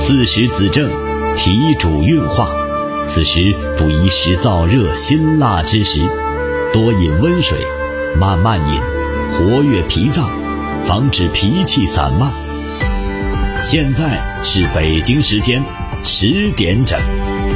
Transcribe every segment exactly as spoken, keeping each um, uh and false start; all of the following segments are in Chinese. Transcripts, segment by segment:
四时子正，脾主运化，此时不宜食燥热辛辣之食，多饮温水，慢慢饮，活跃脾脏，防止脾气散漫。现在是北京时间十点整。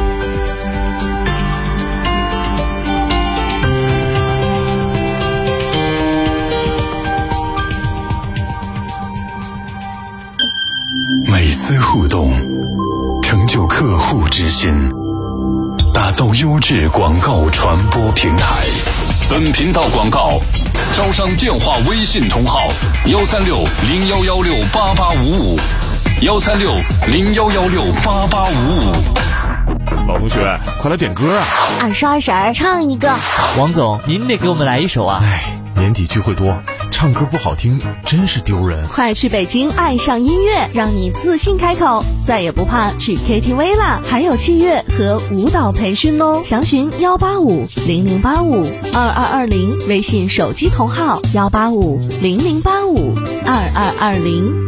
每丝互动，成就客户之心，打造优质广告传播平台。本频道广告招商电话微信同号：幺三六零幺幺六八八五五，幺三六零幺幺六八八五五。 老同学，快来点歌啊！ 二十二婶唱一个。 王总，您得给我们来一首啊！ 哎，年底聚会多，唱歌不好听真是丢人。 快去北京爱上音乐，让你自信开口，再也不怕去 K T V 啦！还有器乐和舞蹈培训哦，详询幺八五零零八五二二二零，微信手机同号幺八五零零八五二二二零。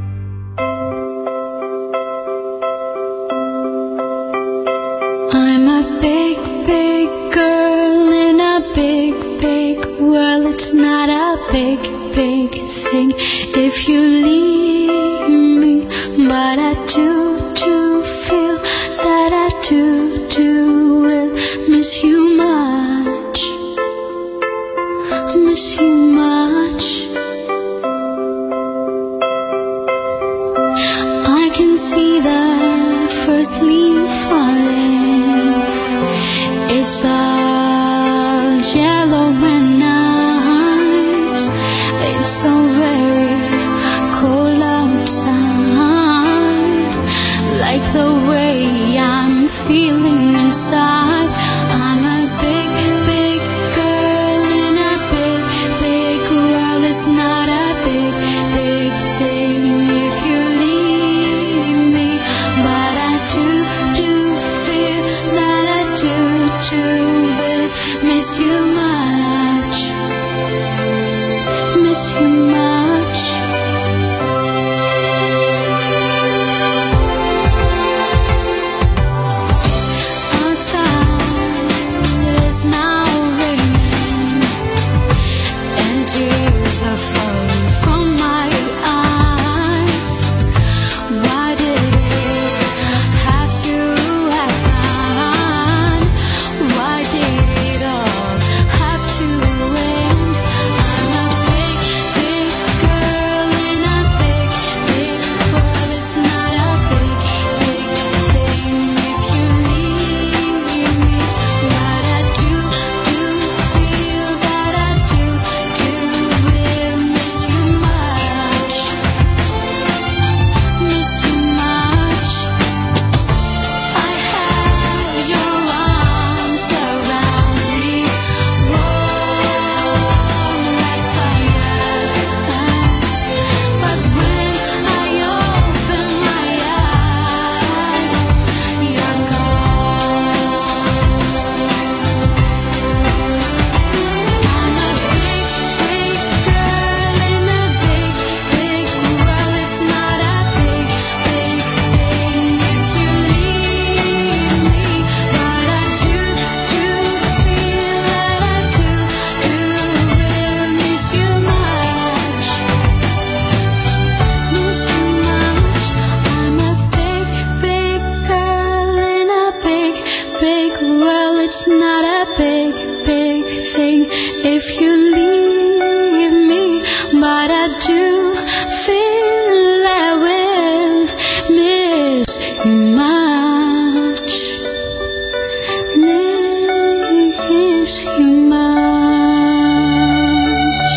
I'm a big, big girl in a big, big world. It's not a big, big thing if you leave me, but I do, do feel that I do, do will miss you much, miss you much. I can see the first leaf falling. It's all yellow and nice. It's so very cold outside, like the way I'm feeling inside. I'm a big, big girl in a big, big world. It's not a big, big thing if you leave me, but I do, do feel that I do, do will miss you much, miss you much. Outside it is now raining, and tears are falling from my eyes. Why did it have to happen? Why did it all have to end? I'm a big, big girl in a big, big world. It's not a big, big thing if you leave me, but I do, do feel that I do, do will miss you much, miss you much. I had your arms around me, warm like fire, but when I open my eyes, you're gone. I'm a big, big girl in a big, big world. It's not a big, big thing if you leave me, but I do, do feel that I do, do will miss you much, miss you much. I'm a big, big girl in a big, big world. It's not a big, big thing if you leave me, but I do feel I will miss you much, miss you much.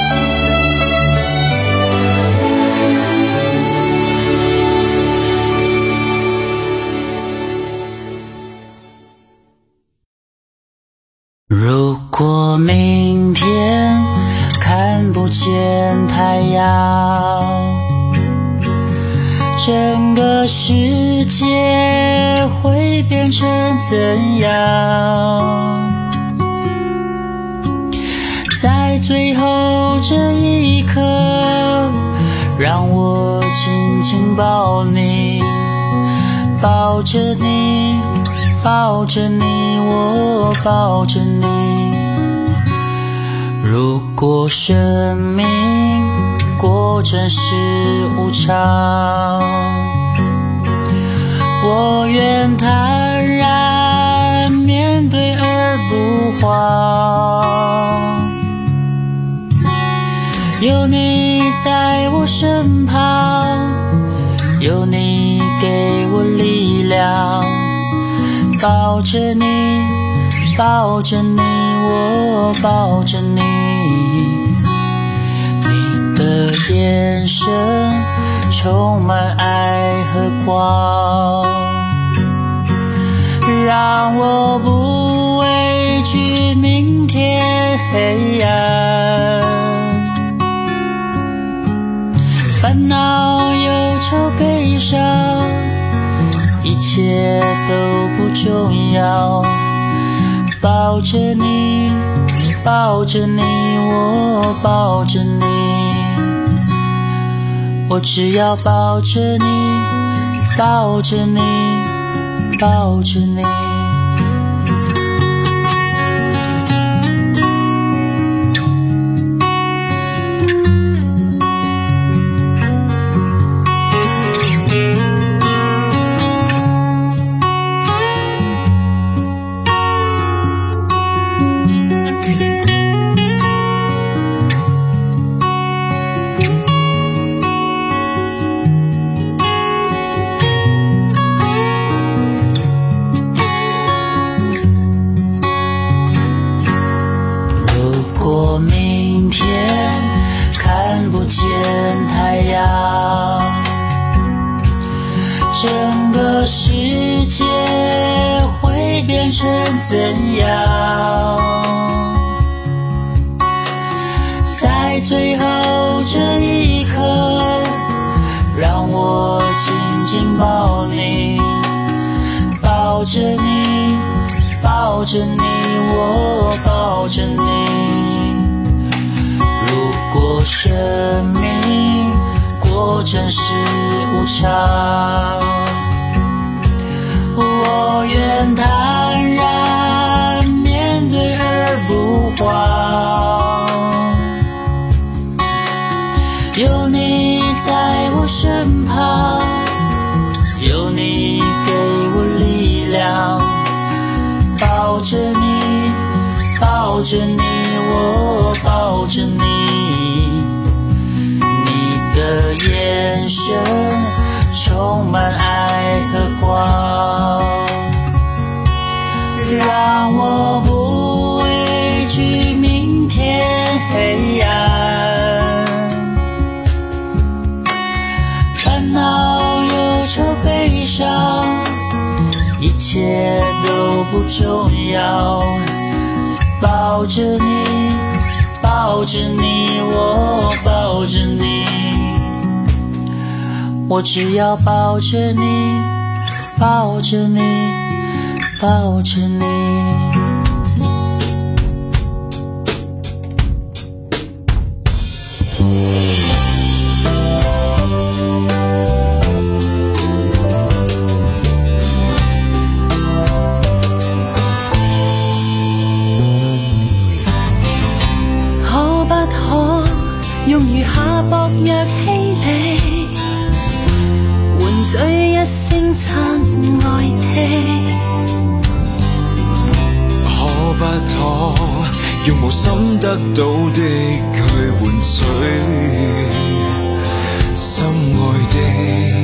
如果明天看不见太阳，整个世界会变成怎样？在最后这一刻，让我紧紧抱你， 抱着你，抱着你，我抱着你。如果生命果真是无常，我愿坦然面对而不慌。有你在我身旁，有你给我力量，抱着你，抱着你，我抱着你。你的眼神充满爱和光，让我不畏惧明天黑暗。烦恼、忧愁、悲伤，一切都不重要。抱着你，抱着你，我抱着你。我只要抱着你，抱着你，抱着你。整个世界会变成怎样？在最后这一刻，让我紧紧抱你，抱着你，抱着你，我抱着你。如果生命果真是无常，我愿坦然面对而不慌。有你在我身旁，有你给我力量，抱着你，抱着你，我抱着你。你的眼神充满爱和光，让我不畏惧明天黑暗。烦恼、忧愁、悲伤，一切都不重要。抱着你，抱着你，我抱着你。我只要抱着你，抱着你，抱着你。 可不可用餘下薄弱氣力，換取一聲親愛的？ 可不可用無心得到的去換取心愛的？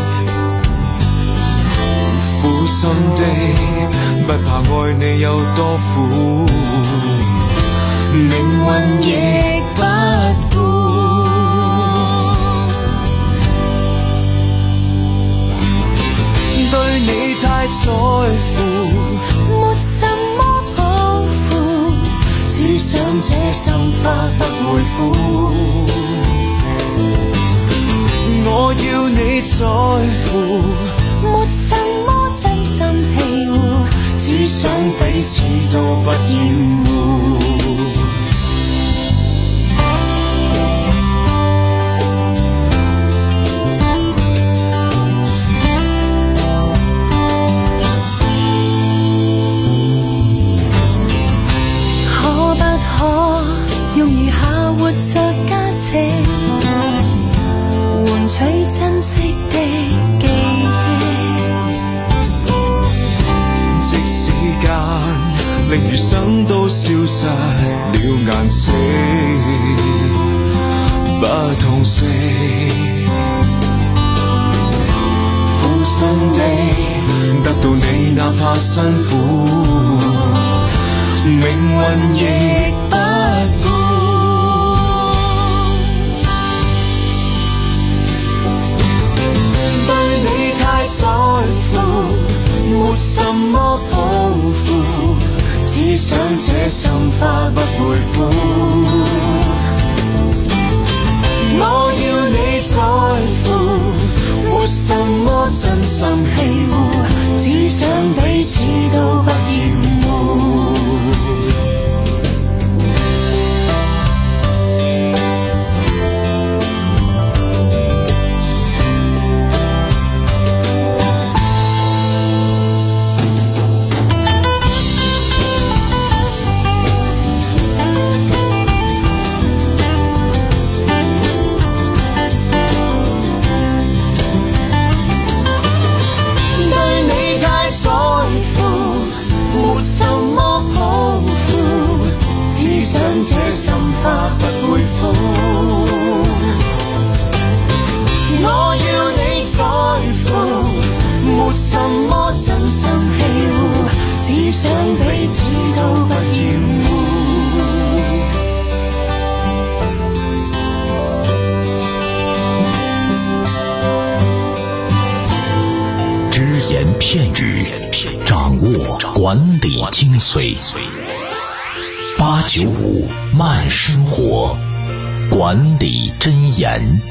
苦心的不怕愛你有多苦，命運亦不顧。對你太在乎， 沒什麼抱負， 只想這心花不會枯。我要你在乎， 沒什麼真心庇護， 只想彼此都不厭惡。 令餘生都消失了顏色，不痛惜。苦心地得到你，哪怕辛苦，命運亦不顧。對你太在乎，沒什麼抱負，只想這心花不會枯。我要你在乎，沒什麼真心欺侮，只想彼此都不厭惡。這心花不會枯，我要你在乎，沒什麼真心欺侮，只想彼此都不厭惡。只言片語，掌握管理精髓。八九五慢生活，管理箴言。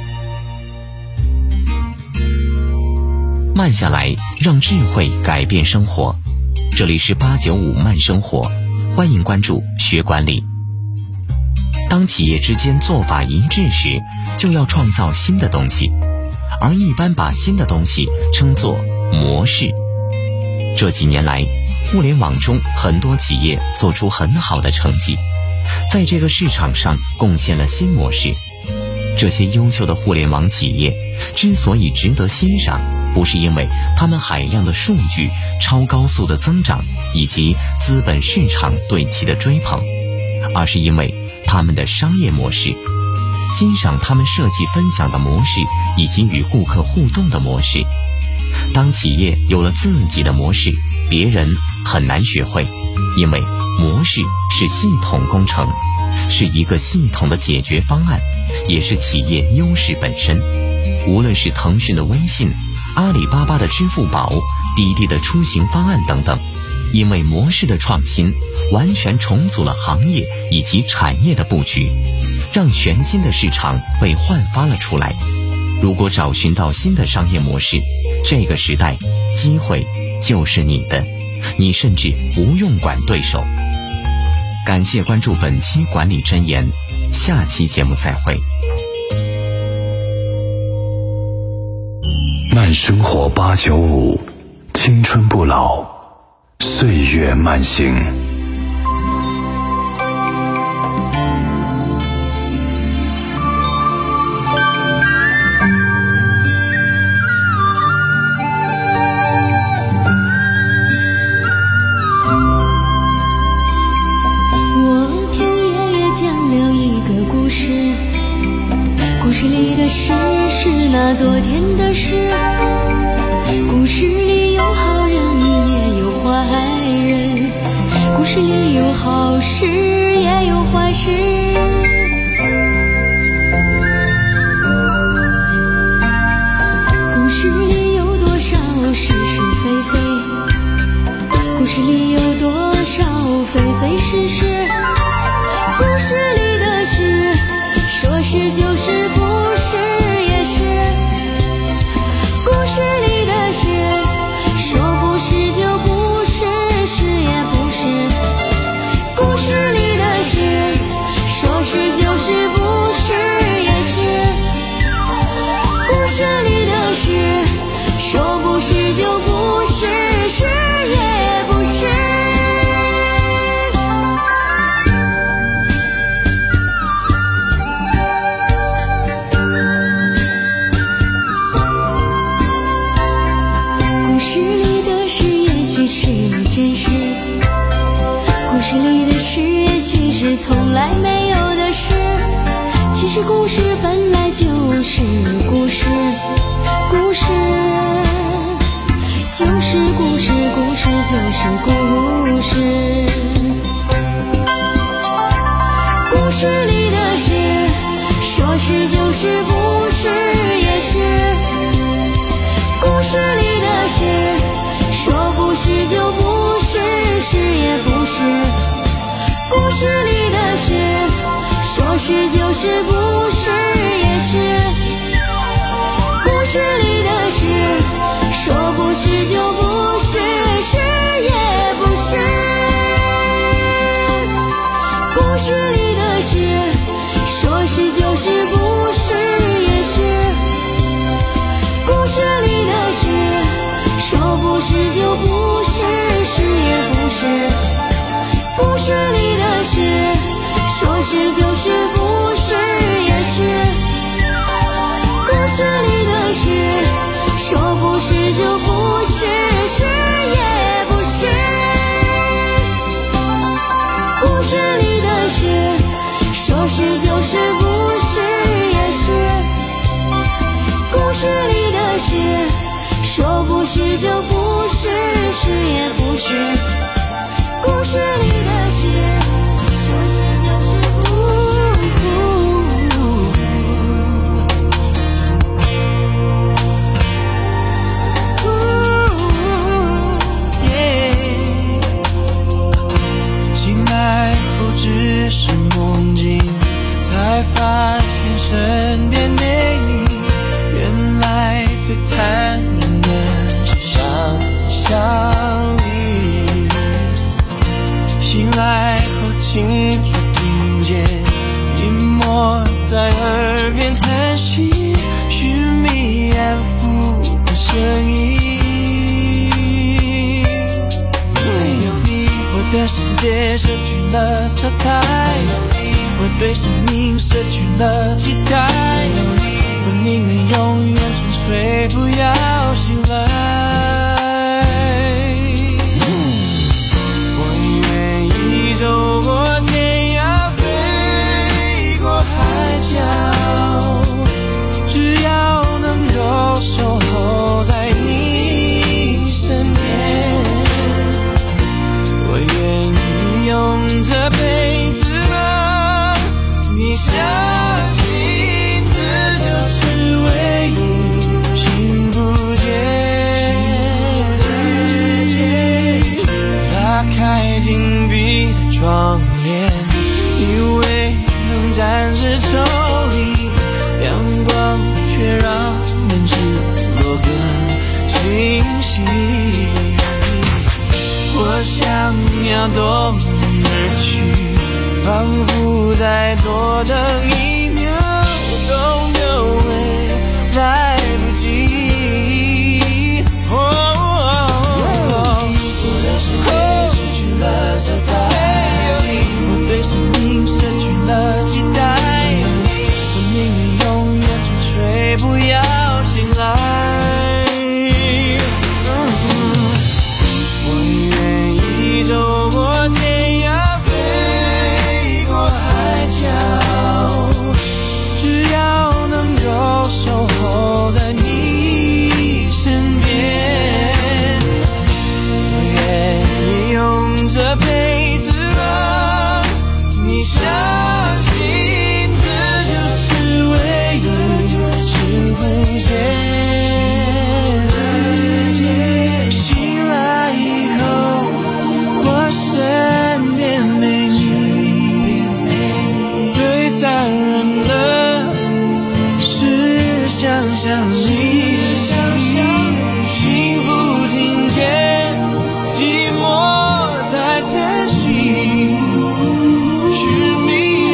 慢下来，让智慧改变生活。这里是八九五慢生活，欢迎关注学管理。当企业之间做法一致时，就要创造新的东西，而一般把新的东西称作模式。这几年来，互联网中很多企业做出很好的成绩，在这个市场上贡献了新模式。这些优秀的互联网企业之所以值得欣赏，不是因为他们海量的数据、超高速的增长以及资本市场对其的追捧，而是因为他们的商业模式。欣赏他们设计分享的模式以及与顾客互动的模式。当企业有了自己的模式，别人很难学会，因为模式是系统工程，是一个系统的解决方案，也是企业优势本身。无论是腾讯的微信、阿里巴巴的支付宝、滴滴的出行方案等等，因为模式的创新，完全重组了行业以及产业的布局，让全新的市场被焕发了出来。如果找寻到新的商业模式，这个时代机会就是你的，你甚至不用管对手。感谢关注本期管理箴言，下期节目再会。 慢生活八九五，青春不老，岁月慢行。 那昨天的事，故事里有好人也有坏人，故事里有好事也有坏事。故事里有多少是是非非，故事里有多少非非是是，故事里的事说是就是不是也是，故事里的事说不是就不是，是也不是，故事里的事说是就是不是也是，故事里的事说不是就不是，是也不是。 事里的事也许是从来没有的事，其实故事本来就是故事，故事就是故事，故事就是故事。故事里的事，说是就是，不是也是。故事里的事，说不是就不是，是也不是。故事里的事，说是就是，不是也是。故事里的事，说不是就不是，是也不是。故事里的事，说是就是，不是也是。故事里的事，说不是就不是，是也不是。故事里的事，说是就是，不是也是。故事里的事，说不是就不是，是也不是。故事里的事，说是就是，不是也是。故事里的事，说不是就不是，是也不是。故事里的事，说是就是，不醒来后只是梦境，才发现身边没你，原来最残忍的是伤相依。醒来后清楚听见寂寞在耳边叹息，寻觅安抚的声音。没有你，我的世界失去了色彩，没有你，我对生命失去了期待，没有你，我宁愿永远沉睡，不要醒来。走过天涯，飞过海角，只要能够守候在你身边，我愿意用这辈子吧。你相信这就是唯一幸福节，打开紧闭的窗帘，以为能暂时抽离阳光，却让人世落更清晰。我想要夺门而去，仿佛再多等一秒都留未来不及。我的世界失去了色彩，我对生命失去了期待，我宁愿永远沉睡，不要醒来。我愿意走过天涯，飞过海角，只要能够守候在你身边，我愿意用这辈子吧。你相信这就是唯一幸福节。醒来以后，我身边没你，最残忍的是想象你。幸福听见寂寞在叹息，寻觅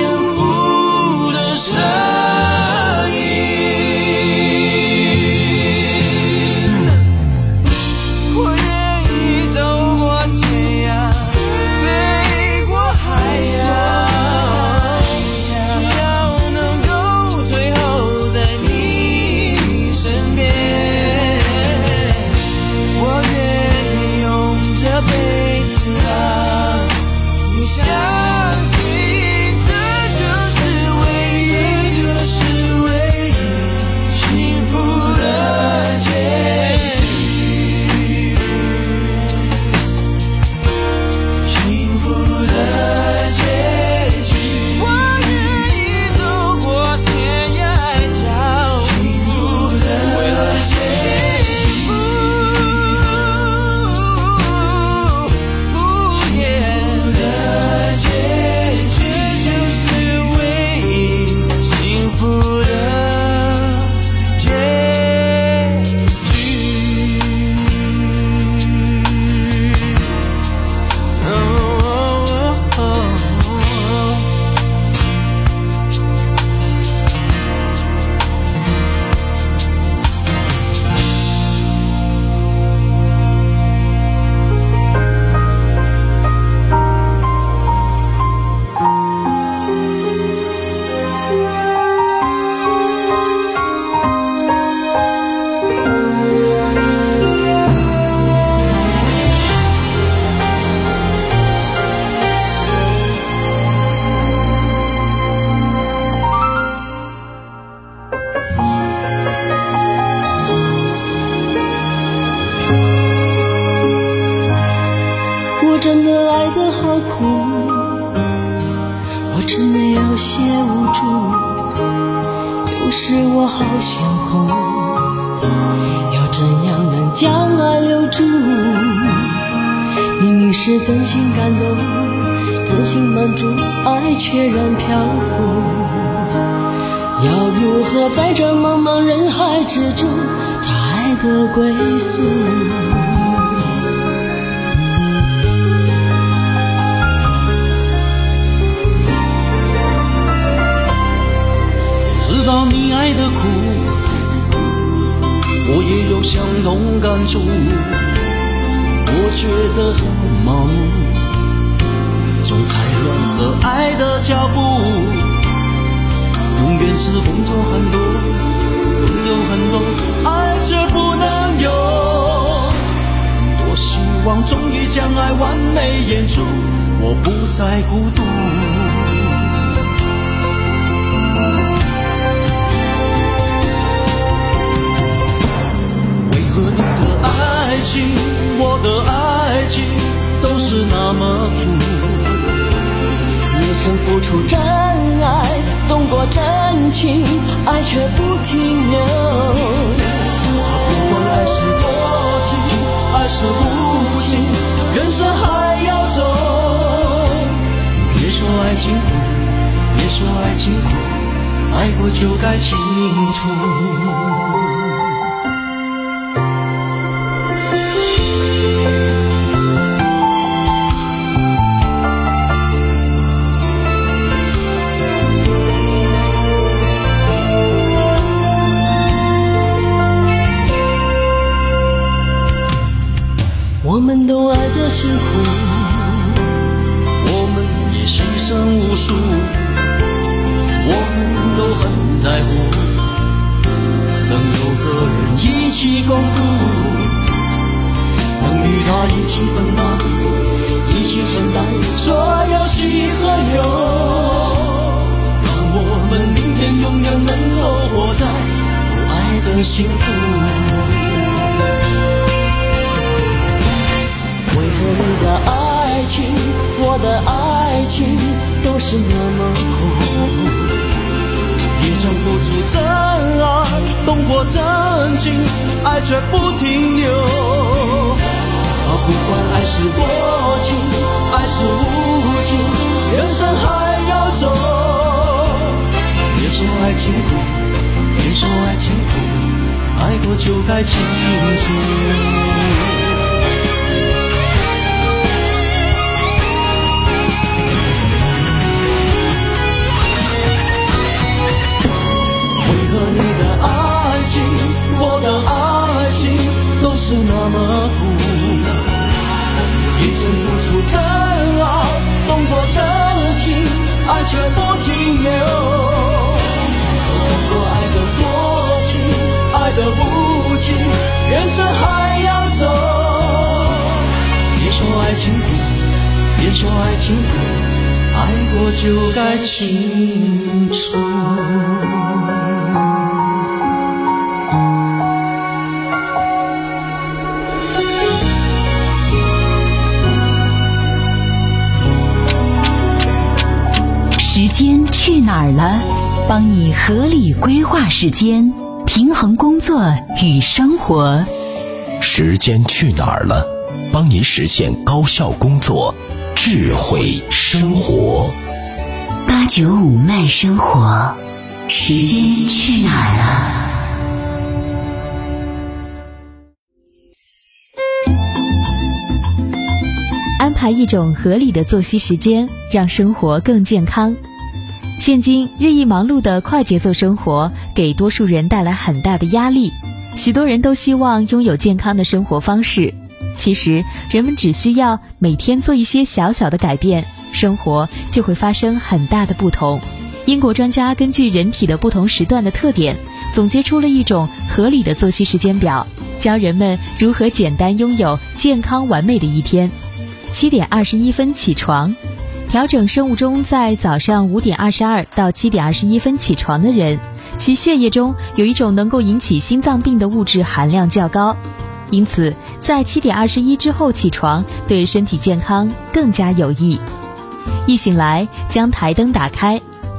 有些无助，有时我好想哭，要怎样能将爱留住？明明是真心感动，真心满足，爱却然漂浮。要如何在这茫茫人海之中找爱的归宿？ 知道你爱的苦，我也有相同感触。我觉得很麻木，总踩乱了爱的脚步。永远是工作很多，朋友很多，爱却不能有。多希望终于将爱完美演出，我不再孤独。为何你的爱情，我的爱情都是那么苦？ 你曾付出真爱，动过真情，爱却不停留。 不管爱是多情，爱是无情，人生还要走。别说爱情苦，别说爱情苦，爱过就该清楚。 我们都爱得辛苦， 我们也牺牲无数，我们都很在乎，能有个人一起共度，能与他一起分担，一起承担所有喜和忧，让我们明天永远能够活在有爱的幸福。 为何你的爱情，我的爱情都是那么苦？ 也曾付出真爱，动过真情，爱却不停留。啊，不管爱是多情，爱是无情，人生还要走。别说爱情苦，别说爱情苦，爱过就该清楚。你的爱情，我的爱情都是那么苦，也曾付出真爱，动过真情，爱却不停留。看过爱的多情，爱的无情，人生还要走。别说爱情苦，别说爱情苦，爱过就该清楚。 时间去哪儿了？帮你合理规划时间，平衡工作与生活。 时间去哪儿了？帮你实现高效工作，智慧生活。 八九五慢生活，时间去哪儿了？ 安排一种合理的作息时间，让生活更健康。现今日益忙碌的快节奏生活给多数人带来很大的压力，许多人都希望拥有健康的生活方式。其实人们只需要每天做一些小小的改变，生活就会发生很大的不同。英国专家根据人体的不同时段的特点，总结出了一种合理的作息时间表，教人们如何简单拥有健康完美的一天。七点二十一分起床，调整生物钟在早上五点二十二到七点二十一分起床的人，其血液中有一种能够引起心脏病的物质含量较高，因此在七点二十一之后起床对身体健康更加有益。一醒来将台灯打开，这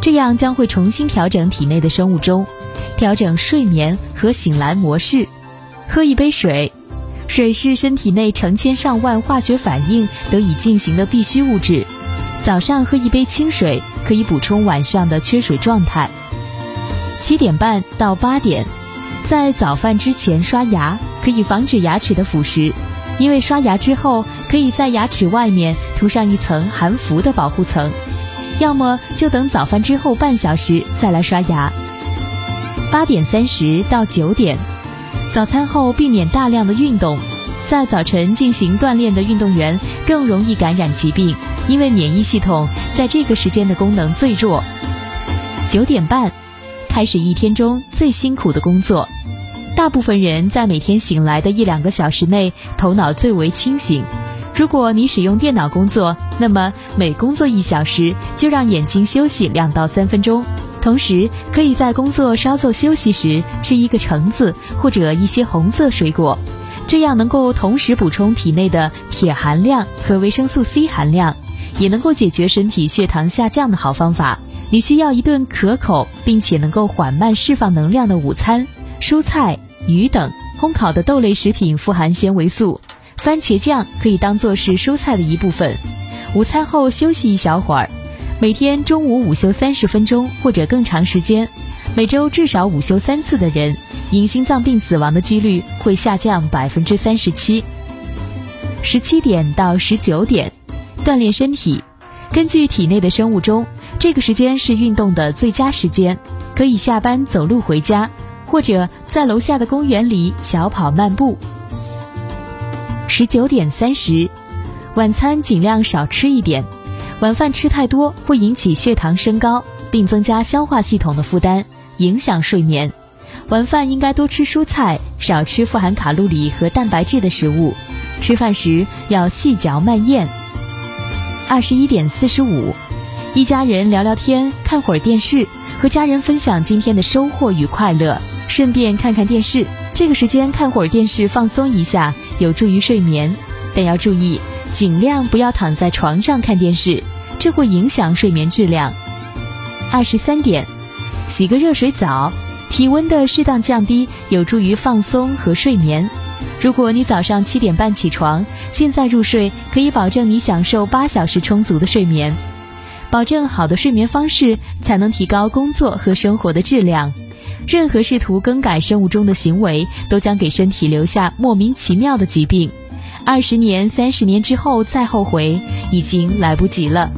这样将会重新调整体内的生物钟，调整睡眠和醒来模式。喝一杯水，水是身体内成千上万化学反应得以进行的必需物质。早上喝一杯清水，可以补充晚上的缺水状态。七点半到八点，在早饭之前刷牙，可以防止牙齿的腐蚀，因为刷牙之后可以在牙齿外面涂上一层含氟的保护层。要么就等早饭之后半小时再来刷牙。八点三十到九点，早餐后避免大量的运动，在早晨进行锻炼的运动员更容易感染疾病，因为免疫系统在这个时间的功能最弱。九点半，开始一天中最辛苦的工作。大部分人在每天醒来的一两个小时内，头脑最为清醒。如果你使用电脑工作，那么每工作一小时就让眼睛休息两到三分钟，同时可以在工作稍作休息时吃一个橙子或者一些红色水果，这样能够同时补充体内的铁含量和维生素 C 含量，也能够解决身体血糖下降的好方法。你需要一顿可口并且能够缓慢释放能量的午餐，蔬菜、鱼等烘烤的豆类食品富含纤维素，番茄酱可以当作是蔬菜的一部分。午餐后休息一小会儿，每天中午午休三十分钟或者更长时间，每周至少午休三次的人，因心脏病死亡的几率会下降百分之三十七。十七点到十九点，锻炼身体。根据体内的生物钟，这个时间是运动的最佳时间，可以下班走路回家，或者在楼下的公园里小跑漫步。十九点三十，晚餐尽量少吃一点，晚饭吃太多会引起血糖升高，并增加消化系统的负担，影响睡眠。晚饭应该多吃蔬菜，少吃富含卡路里和蛋白质的食物。吃饭时要细嚼慢咽。二十一点四十五，一家人聊聊天，看会儿电视，和家人分享今天的收获与快乐，顺便看看电视。这个时间看会儿电视放松一下，有助于睡眠，但要注意尽量不要躺在床上看电视，这会影响睡眠质量。二十三点，洗个热水澡，体温的适当降低有助于放松和睡眠。如果你早上七点半起床，现在入睡，可以保证你享受八小时充足的睡眠。保证好的睡眠方式，才能提高工作和生活的质量。任何试图更改生物钟的行为，都将给身体留下莫名其妙的疾病。二十年、三十年之后再后悔，已经来不及了。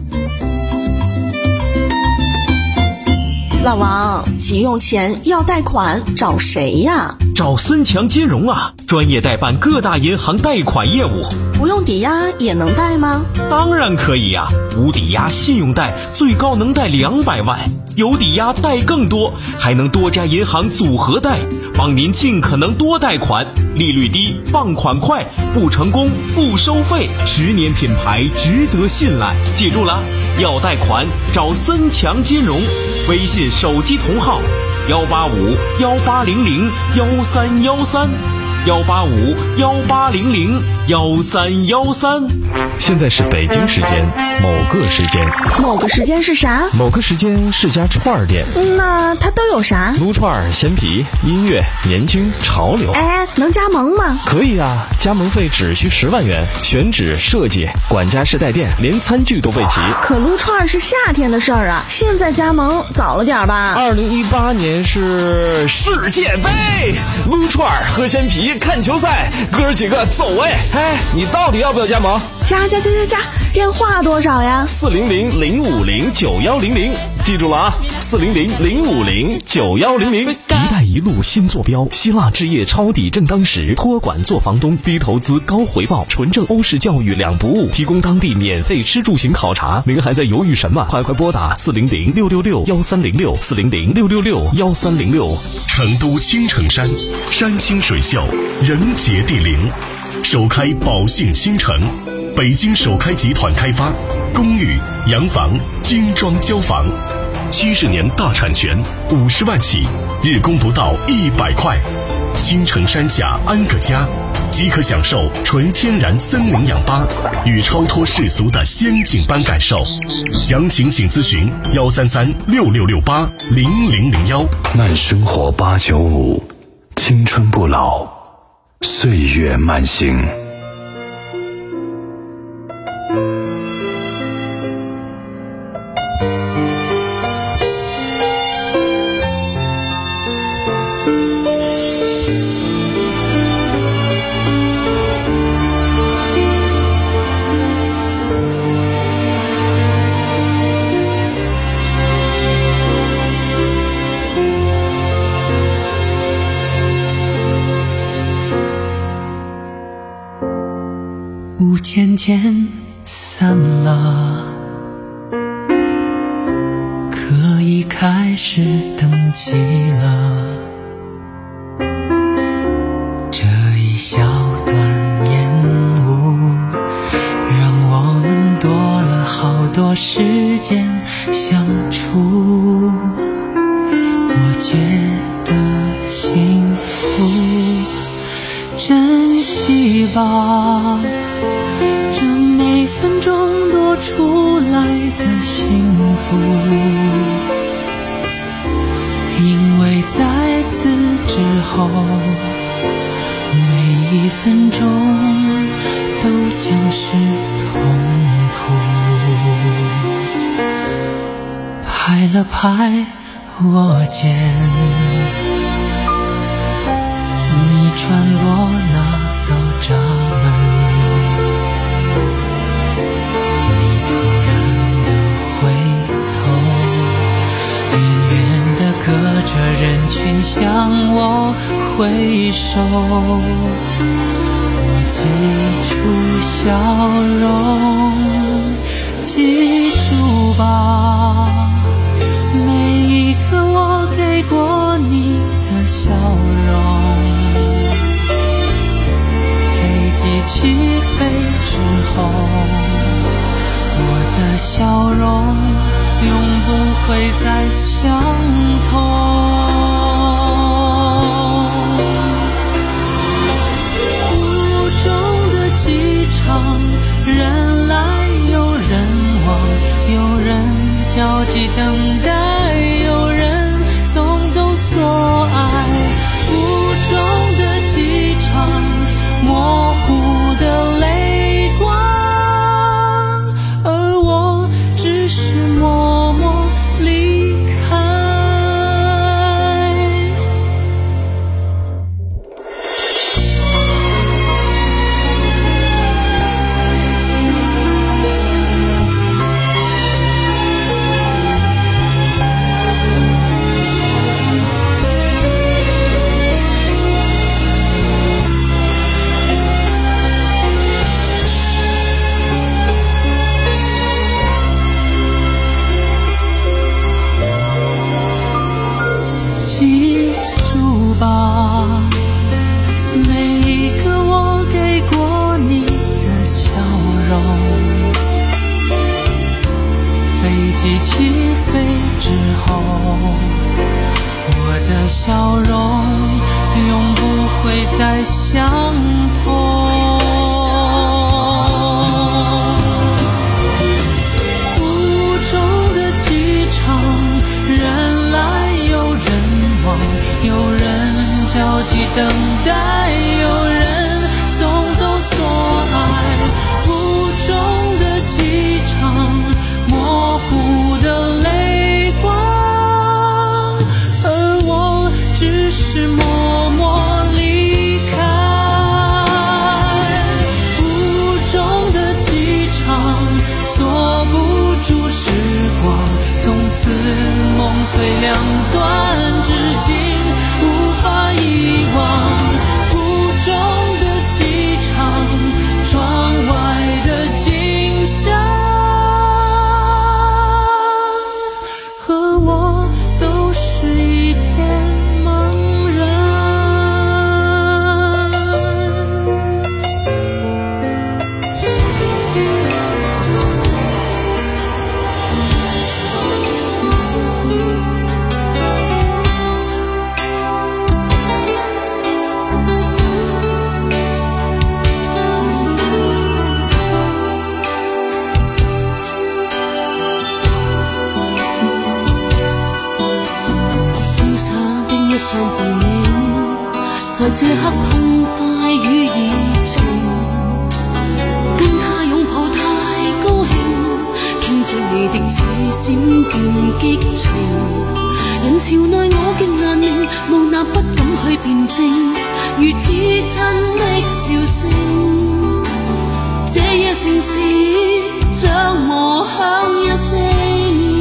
老王，急用钱要贷款，找谁呀？ 找森强金融啊，专业代办各大银行贷款业务。 不用抵押也能贷吗？ 当然可以呀、啊，无抵押信用贷最高能贷两百万，有抵押贷更多，还能多家银行组合贷，帮您尽可能多贷款，利率低，放款快，不成功不收费，十年品牌值得信赖。记住了，要贷款找森强金融，微信手机同号幺八五幺八零零幺三幺三。幺八五幺八零零幺三幺三。 现在是北京时间某个时间， 某个时间是啥？ 某个时间是家串儿店。 那它都有啥？ 撸串、鲜皮、音乐、年轻、潮流。 哎，能加盟吗？ 可以啊，加盟费只需十万元，选址、设计、管家式带电，连餐具都备齐。 可撸串是夏天的事儿啊，现在加盟早了点吧？ 二零一八年是世界杯，撸串、喝鲜皮、看球赛，哥几个走哎！哎，你到底要不要加盟？ 加加加加加！电话多少呀？ 四零零零五零九幺零零，记住了啊！四零零零五零九幺零零。一带一路新坐标，希腊置业抄底正当时，托管做房东，低投资高回报，纯正欧式教育两不误，提供当地免费吃住行考察。您还在犹豫什么？快快拨打四零零六六六幺三零六四零零六六六幺三零六。 成都青城山，山清水秀，人杰地灵，首开宝信新城，北京首开集团开发，公寓、洋房、精装交房，七十年大产权，五十万起，日供不到一百块。青城山下安个家， 即可享受纯天然森林氧吧与超脱世俗的仙境般感受。详情请咨询幺三三六六六八零零零幺。 慢生活八九五，青春不老，岁月慢行。 雾渐渐散了，可以开始登记了。这一小段烟雾，让我们多了好多时间相处。我觉得幸福，珍惜吧，这每分钟多出来的幸福，因为在此之后，每一分钟都将是痛苦。拍了拍我肩，你穿过那道闸门，你突然的回头，远远的隔着人群向我挥手。我记住笑容，记住吧，每一个我给过你的笑容。飞机起飞之后，我的笑容永不会再相同。雾中的机场，人来有人往，有人焦急等待，有人送走所爱。雾中的机场，模糊的泪光，而我只是默默离开。记住吧，每一个我给过你的笑容。飞机起飞之后，我的笑容永不会再相同。雾中的机场，人来有人往，有人焦急等待，有人送走所爱。雾中的机场，模糊的泪光，而我只是默默离开。雾中的机场，锁不住时光，从此梦碎两段，至今无法遗忘。 在這刻痛快與熱情，跟他擁抱太高興，傾着你的似閃電激情，人潮內我極難明，無那不敢去辯證，如此親的笑聲，這夜城市像無響一聲，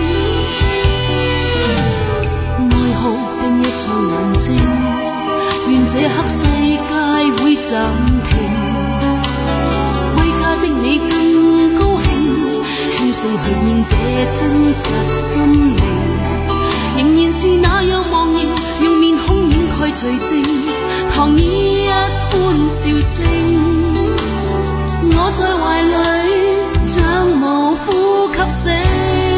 愛好定一雙眼睛，願這刻世界會暫停，歸家的你更高興，輕鬆去演這真實心靈，仍然是那樣茫然，用面孔掩蓋罪證，糖衣一般笑聲，我在懷裡像無呼吸聲，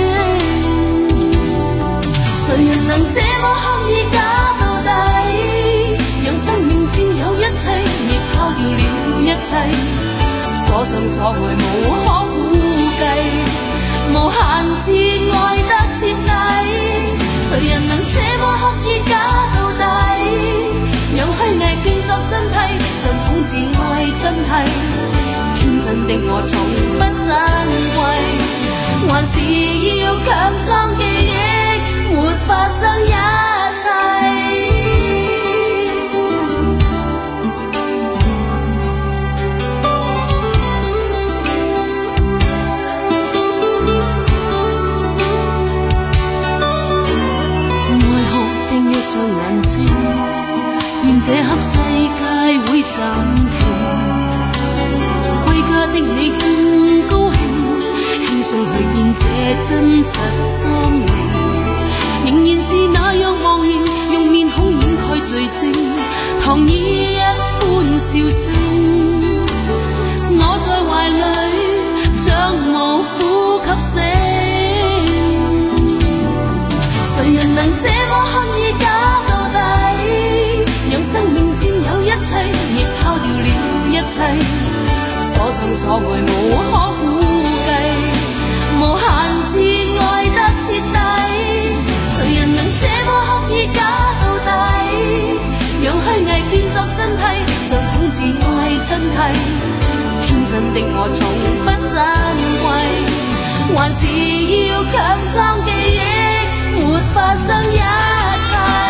誰人能這麼刻意假到底，讓生命佔有一切，亦拋掉了一切，所想所愛無可估計，無限次愛得徹底，誰人能這麼刻意假到底，讓虛偽變作真諦，像統治愛真諦，天真的我從不珍貴，還是要強裝記憶，沒發生一切。一雙眼睛，願這刻世界會暫停，歸家的你更高興，輕鬆去演這真實心靈，仍然是那樣茫然，用面孔掩蓋罪證，糖衣一般笑聲，我在懷裡像無呼吸聲，誰人能這麼刻意假到底，讓生命佔有一切，亦拋掉了一切，所想所愛無可估計，無限次愛得徹底，誰人能這麼刻意假到底，讓虛偽變作真諦，像統治愛真諦，天真的我從不珍貴，還是要強裝記憶，沒發生一切。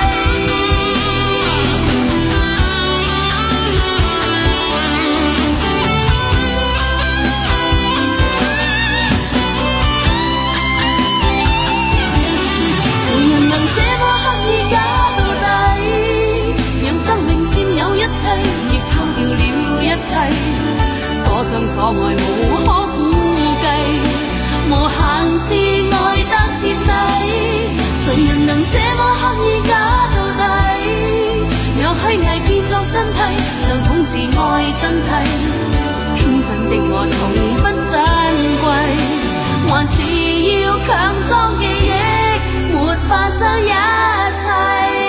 誰人能這麼刻意假到底，讓生命佔有一切，亦拋掉了一切，所想所愛無可估計，無限次愛得徹底，誰人能這麼刻意假到底，讓虛偽變作真諦，像統治愛真諦，天真的我從不珍貴，還是要強裝記憶，沒發生一切。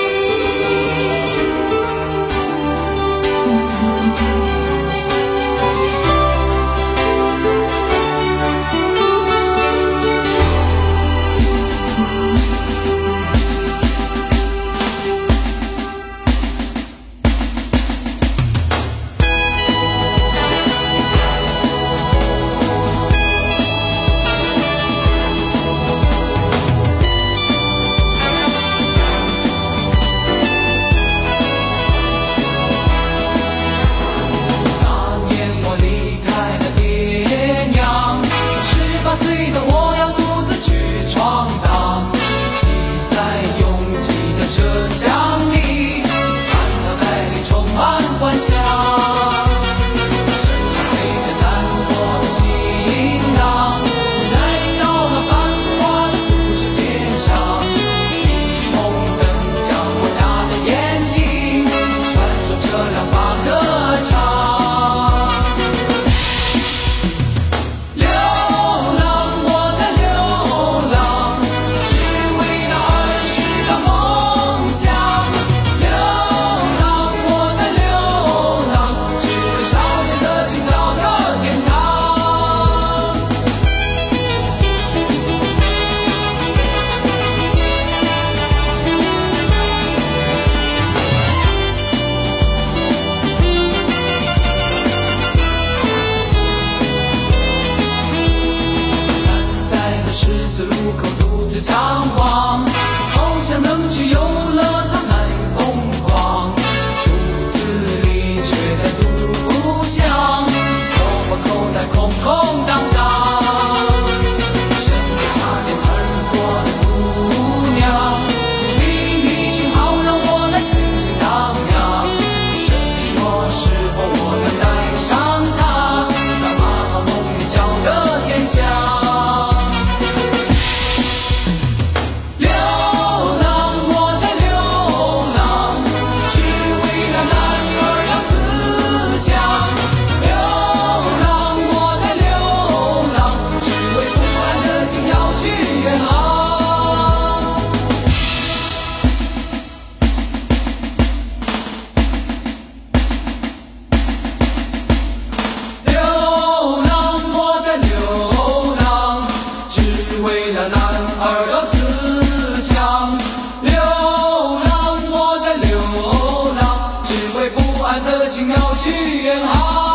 为了男儿要自强。流浪我在流浪，只为不安的心要去远航。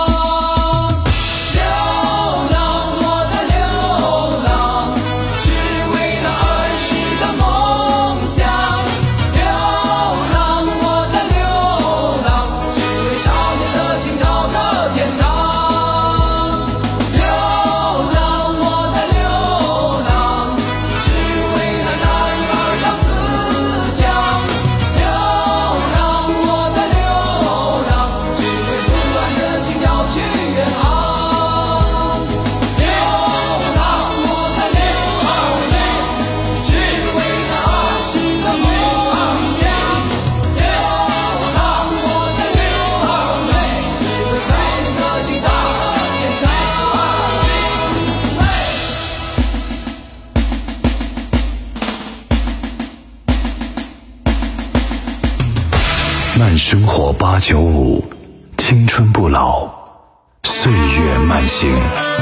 慢生活八九五，青春不老，岁月慢行。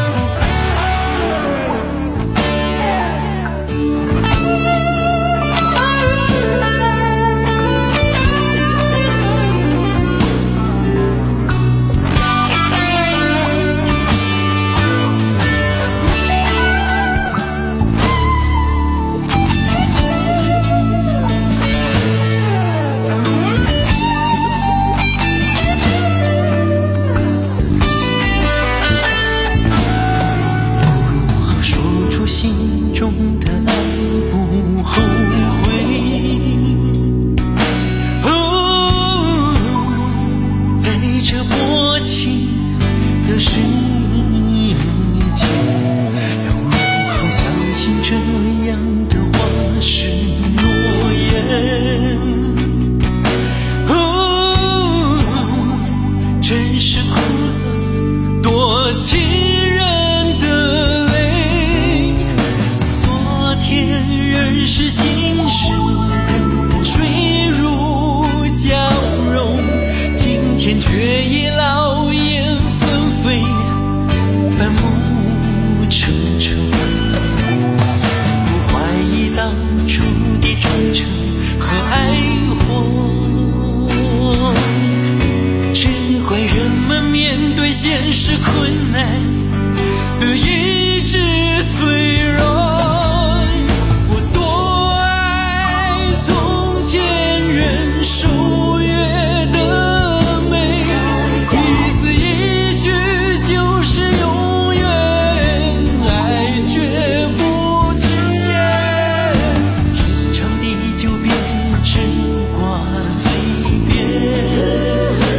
现实困难的意志脆弱，我多爱从前人守约的美，一字一句就是永远，爱绝不惊艳，天长地久便只挂嘴边。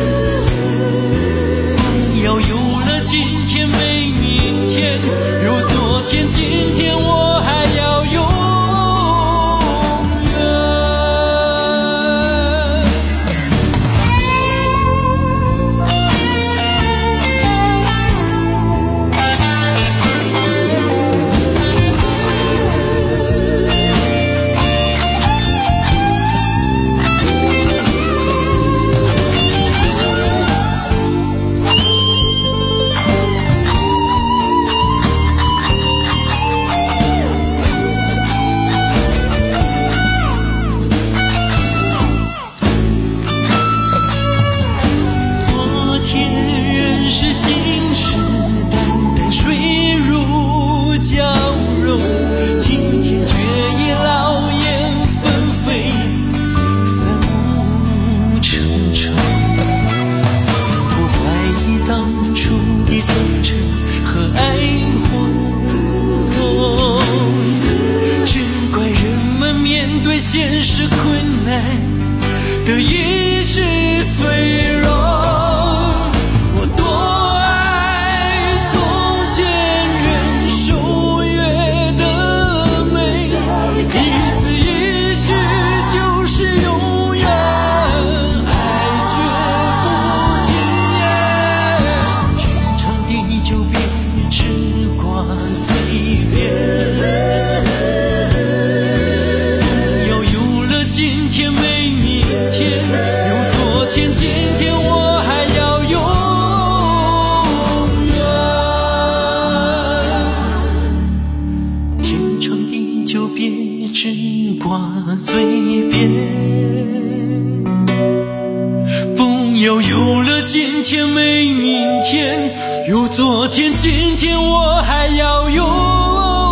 要有了今天没明天，有昨天今天我还要永现实困难的意志脆弱，我多爱从前人守约的美，一字一句就是永远，爱绝不惊艳，天长地久便只挂嘴边。今天没明天，有昨天今天我还要永远，天长成的就别只挂嘴边，不要有了今天没明天，有昨天今天我还要有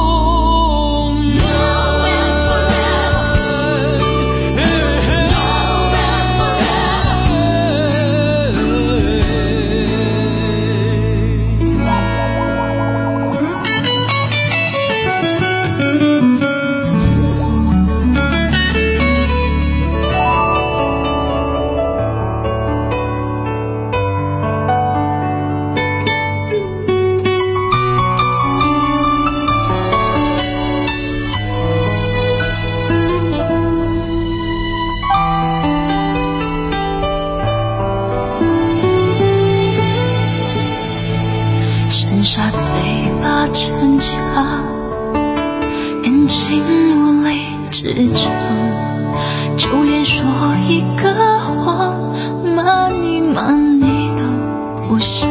剩下嘴巴逞强，眼睛无力支撑，就连说一个谎，骂你骂你都不想。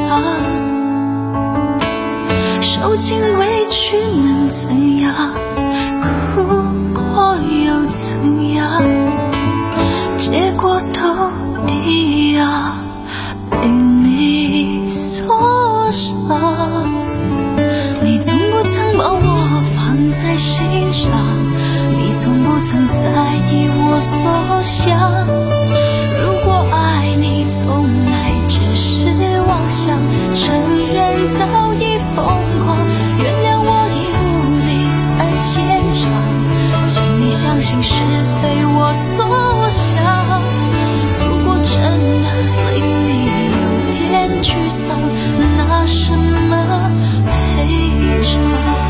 受尽委屈能怎样？哭过又怎样？结果都一样，被你所伤。你从不曾把我放在心上，你从不曾在意我所想。如果爱你从来只是妄想，承认早已疯狂，原谅我已无力再坚强，请你相信是非我所想。如果真的令你有点沮丧，拿什么赔偿？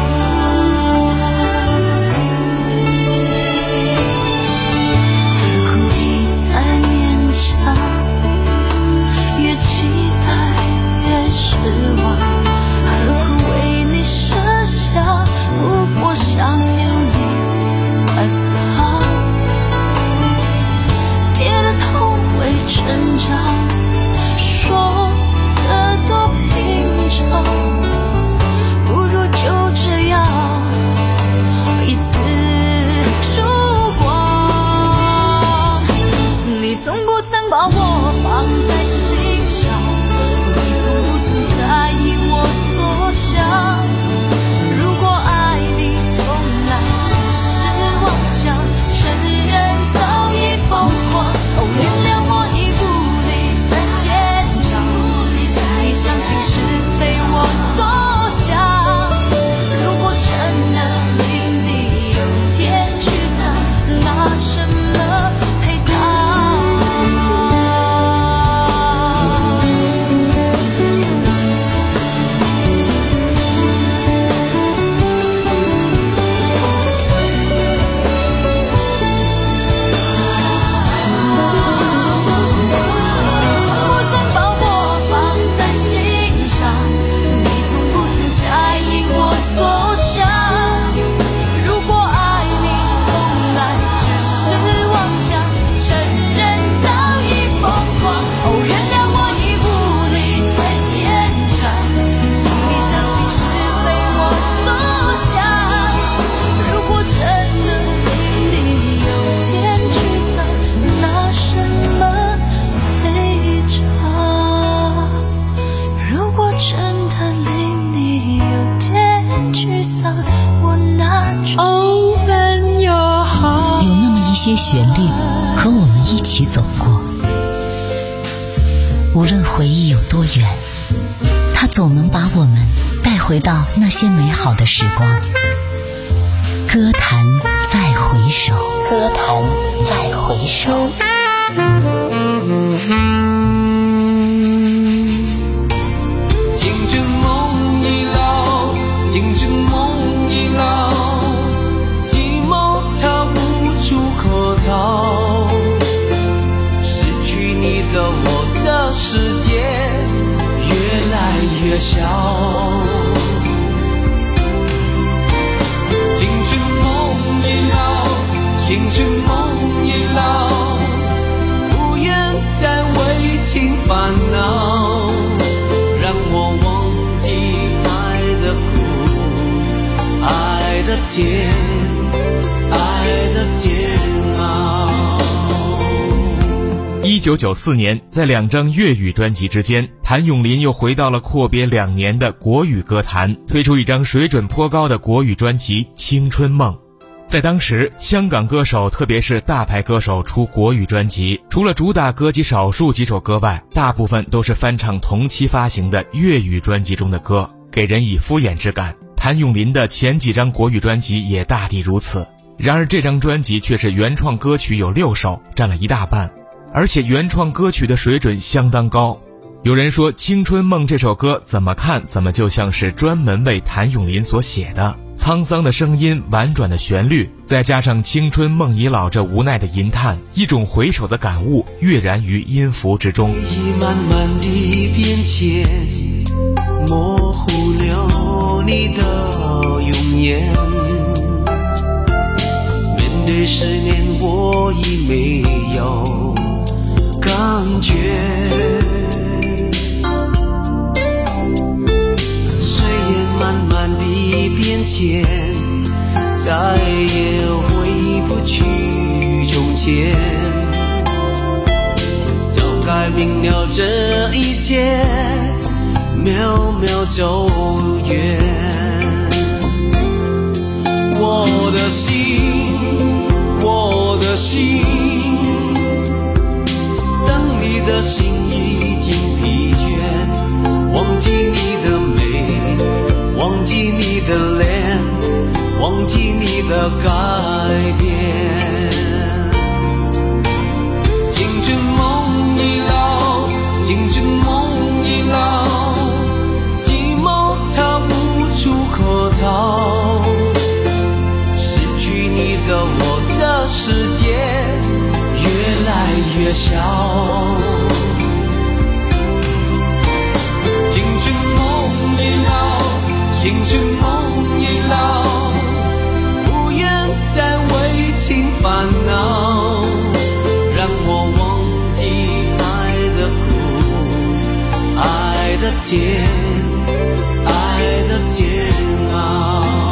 而故意再勉强，越期待越失望。何苦为你设想？不过想有你在旁，跌了痛会成长，说得多平常，不如就这样一次输光。你从不曾把我放在心上，你从不曾在意我所想。如果爱你从来只是妄想，承认早已疯狂，哦，原谅我已无力再坚强，请你相信是非我所想。如果真的令你有点沮丧，拿什么赔偿？ 些旋律和我们一起走过，无论回忆有多远，它总能把我们带回到那些美好的时光。歌坛再回首，歌坛再回首。 青春梦已老，青春梦已老，寂寞它无处可逃，失去你的我的世界越来越小。青春梦已老，青春梦已老，不愿再为情烦恼，让我忘记爱的苦，爱的甜。 九九四年，在两张粤语专辑之间，谭咏麟又回到了阔别两年的国语歌坛，推出一张水准颇高的国语专辑《青春梦》。在当时，香港歌手特别是大牌歌手出国语专辑，除了主打歌及少数几首歌外，大部分都是翻唱同期发行的粤语专辑中的歌，给人以敷衍之感。谭咏麟的前几张国语专辑也大抵如此。然而这张专辑却是原创歌曲有六首，占了一大半，而且原创歌曲的水准相当高。有人说《青春梦》这首歌怎么看怎么就像是专门为谭咏麟所写的，沧桑的声音，婉转的旋律，再加上青春梦已老这无奈的吟叹，一种回首的感悟跃然于音符之中。 回忆慢慢地变迁，模糊了你的容颜，面对十年我已没有感觉，岁月慢慢地变迁，再也回不去从前，早该明了这一切，渺渺走远。我的心，我的心，等你的心已经疲倦，忘记你的美，忘记你的脸，忘记你的改变。青春梦已老，青春梦已老，寂寞它无处可逃，失去你的我的世界越来越小。青春梦已老，青春梦已老，不愿再为情烦恼，让我忘记爱的苦，爱的甜，爱的煎熬。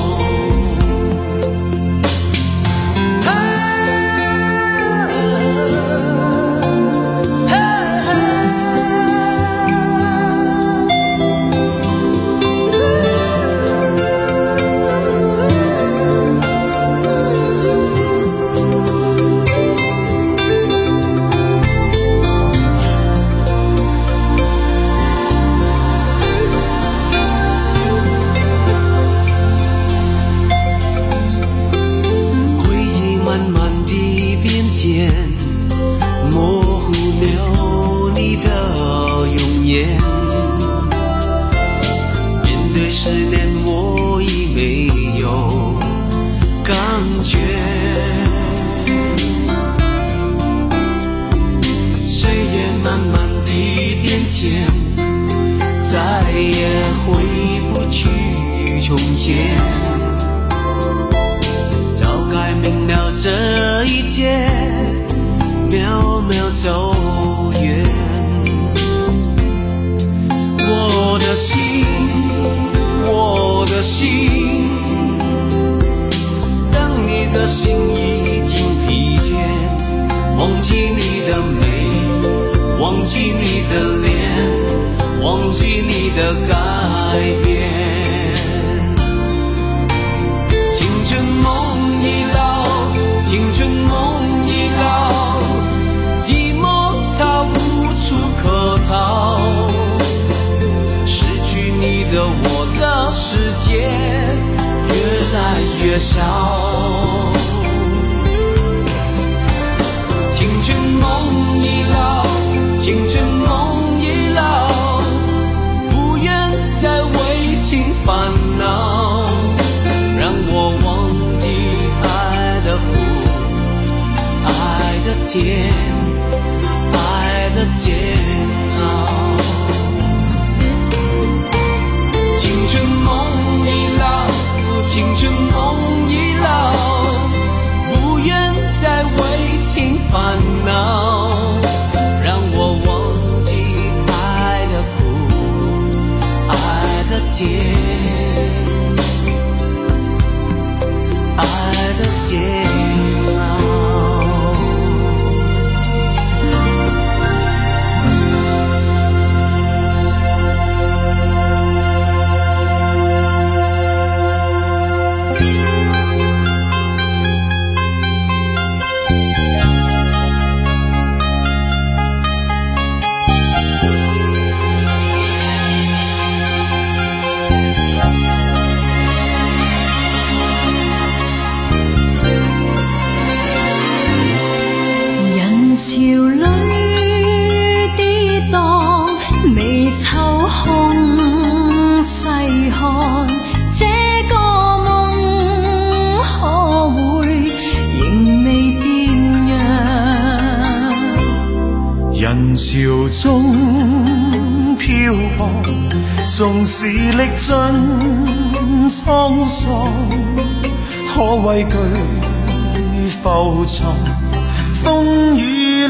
越小，青春梦已老，青春梦已老，不愿再为情烦恼，让我忘记爱的苦，爱的甜，爱的煎熬。青春梦已老，青春梦已老，不愿再为情烦恼，让我忘记爱的苦，爱的甜，爱的煎熬。 人潮中漂泊，纵使历尽沧桑，可畏惧浮沉风雨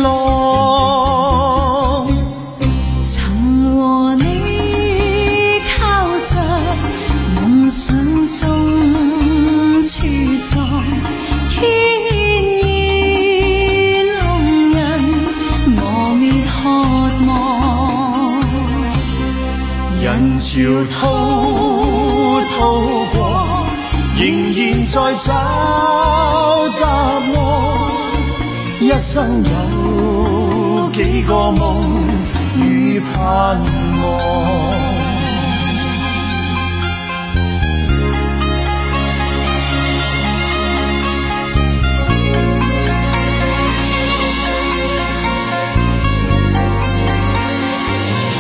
浪。 曾和你靠着梦想中茁壯，天意弄人磨滅渴望。 人潮滔滔過，仍然在找答案。一生有幾個夢與盼望。